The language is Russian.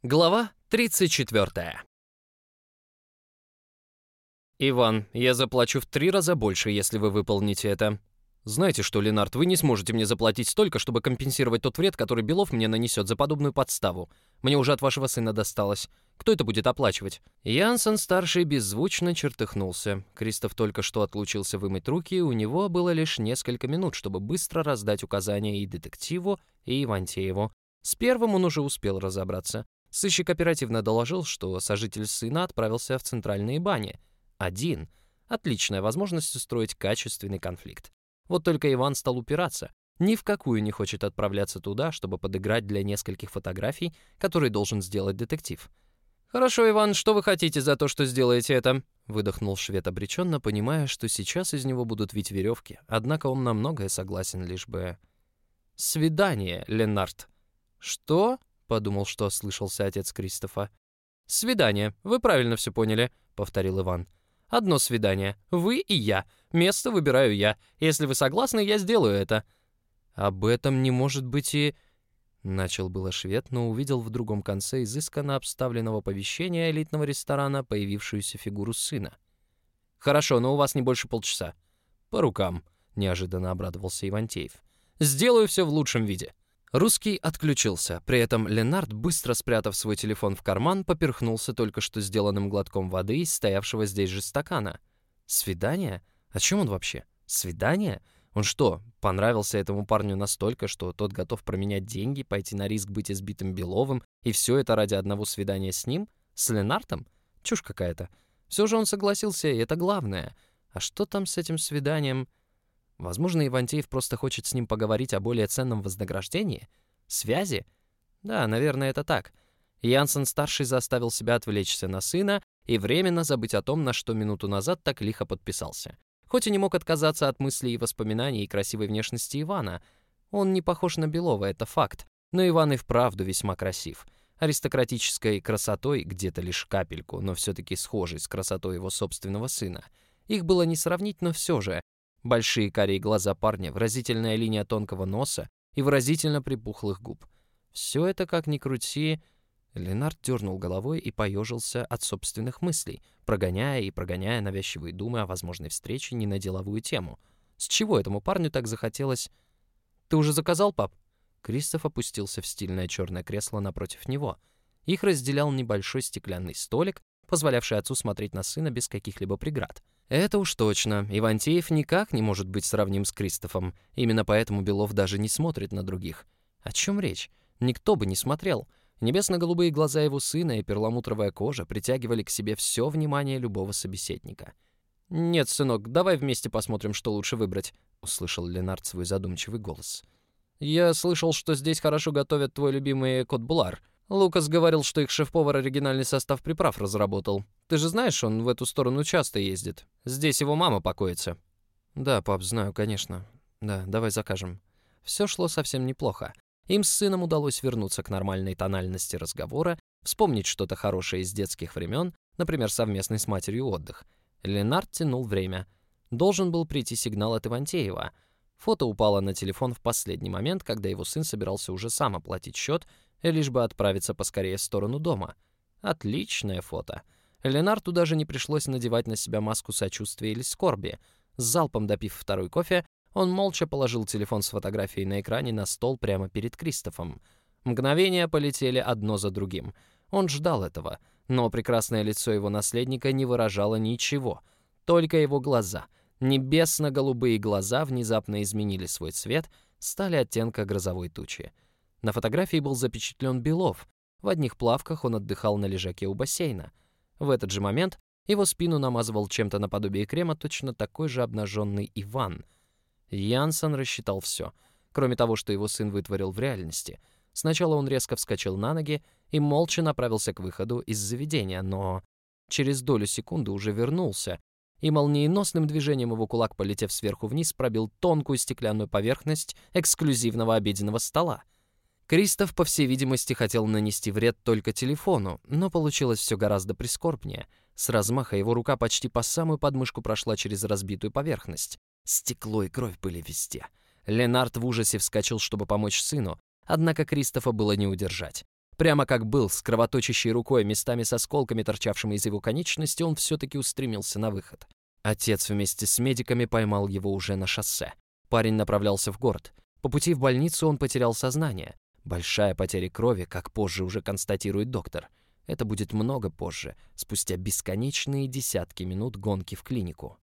Глава 34. «Иван, я заплачу в 3 раза больше, если вы выполните это. Знаете что, Ленард, вы не сможете мне заплатить столько, чтобы компенсировать тот вред, который Белов мне нанесет за подобную подставу. Мне уже от вашего сына досталось. Кто это будет оплачивать?» Янсен-старший беззвучно чертыхнулся. Кристоф только что отлучился вымыть руки, и у него было лишь несколько минут, чтобы быстро раздать указания и детективу, и Ивантееву. С первым он уже успел разобраться. Сыщик оперативно доложил, что сожитель сына отправился в центральные бани. Один. Отличная возможность устроить качественный конфликт. Вот только Иван стал упираться. Ни в какую не хочет отправляться туда, чтобы подыграть для нескольких фотографий, которые должен сделать детектив. «Хорошо, Иван, что вы хотите за то, что сделаете это?» Выдохнул швед обреченно, понимая, что сейчас из него будут вить веревки. Однако он на многое согласен, лишь бы... «Свидание, Ленард». «Что?» — подумал, что ослышался отец Кристофа. «Свидание. Вы правильно все поняли», — повторил Иван. «Одно свидание. Вы и я. Место выбираю я. Если вы согласны, я сделаю это». «Об этом не может быть и...» Начал было швед, но увидел в другом конце изысканно обставленного помещения элитного ресторана появившуюся фигуру сына. «Хорошо, но у вас не больше полчаса». «По рукам», — неожиданно обрадовался Ивантеев. «Сделаю все в лучшем виде». Русский отключился. При этом Ленард, быстро спрятав свой телефон в карман, поперхнулся только что сделанным глотком воды из стоявшего здесь же стакана. «Свидание? О чем он вообще? Свидание? Он что, понравился этому парню настолько, что тот готов променять деньги, пойти на риск быть избитым Беловым, и все это ради одного свидания с ним? С Ленартом? Чушь какая-то. Все же он согласился, и это главное. А что там с этим свиданием?» Возможно, Ивантеев просто хочет с ним поговорить о более ценном вознаграждении? Связи? Да, наверное, это так. Янсен-старший заставил себя отвлечься на сына и временно забыть о том, на что минуту назад так лихо подписался. Хоть и не мог отказаться от мыслей и воспоминаний и красивой внешности Ивана. Он не похож на Белова, это факт. Но Иван и вправду весьма красив. Аристократической красотой, где-то лишь капельку, но все-таки схожей с красотой его собственного сына. Их было не сравнить, но все же. Большие карие глаза парня, выразительная линия тонкого носа и выразительно припухлых губ. Все это, как ни крути... Ленард дернул головой и поежился от собственных мыслей, прогоняя и прогоняя навязчивые думы о возможной встрече не на деловую тему. С чего этому парню так захотелось... «Ты уже заказал, пап?» Кристоф опустился в стильное черное кресло напротив него. Их разделял небольшой стеклянный столик, позволявший отцу смотреть на сына без каких-либо преград. Это уж точно. Ивантеев никак не может быть сравним с Кристофом. Именно поэтому Белов даже не смотрит на других. О чем речь? Никто бы не смотрел. Небесно-голубые глаза его сына и перламутровая кожа притягивали к себе все внимание любого собеседника. «Нет, сынок, давай вместе посмотрим, что лучше выбрать», — услышал Ленард свой задумчивый голос. «Я слышал, что здесь хорошо готовят твой любимый кот-булар. Лукас говорил, что их шеф-повар оригинальный состав приправ разработал. Ты же знаешь, он в эту сторону часто ездит. Здесь его мама покоится». «Да, пап, знаю, конечно. Да, давай закажем». Все шло совсем неплохо. Им с сыном удалось вернуться к нормальной тональности разговора, вспомнить что-то хорошее из детских времен, например, совместный с матерью отдых. Ленард тянул время. Должен был прийти сигнал от Ивантеева. Фото упало на телефон в последний момент, когда его сын собирался уже сам оплатить счет, лишь бы отправиться поскорее в сторону дома. Отличное фото. Ленарду даже не пришлось надевать на себя маску сочувствия или скорби. С залпом допив второй кофе, он молча положил телефон с фотографией на экране на стол прямо перед Кристофом. Мгновения полетели одно за другим. Он ждал этого, но прекрасное лицо его наследника не выражало ничего. Только его глаза, небесно-голубые глаза, внезапно изменили свой цвет, стали оттенка грозовой тучи. На фотографии был запечатлен Белов. В одних плавках он отдыхал на лежаке у бассейна. В этот же момент его спину намазывал чем-то наподобие крема точно такой же обнаженный Иван. Янсен рассчитал все, кроме того, что его сын вытворил в реальности. Сначала он резко вскочил на ноги и молча направился к выходу из заведения, но через долю секунды уже вернулся, и молниеносным движением его кулак, полетев сверху вниз, пробил тонкую стеклянную поверхность эксклюзивного обеденного стола. Кристоф, по всей видимости, хотел нанести вред только телефону, но получилось все гораздо прискорбнее. С размаха его рука почти по самую подмышку прошла через разбитую поверхность. Стекло и кровь были везде. Ленард в ужасе вскочил, чтобы помочь сыну, однако Кристофа было не удержать. Прямо как был, с кровоточащей рукой, местами с осколками, торчавшими из его конечности, он все-таки устремился на выход. Отец вместе с медиками поймал его уже на шоссе. Парень направлялся в город. По пути в больницу он потерял сознание. Большая потеря крови, как позже уже констатирует доктор. Это будет много позже, спустя бесконечные десятки минут гонки в клинику.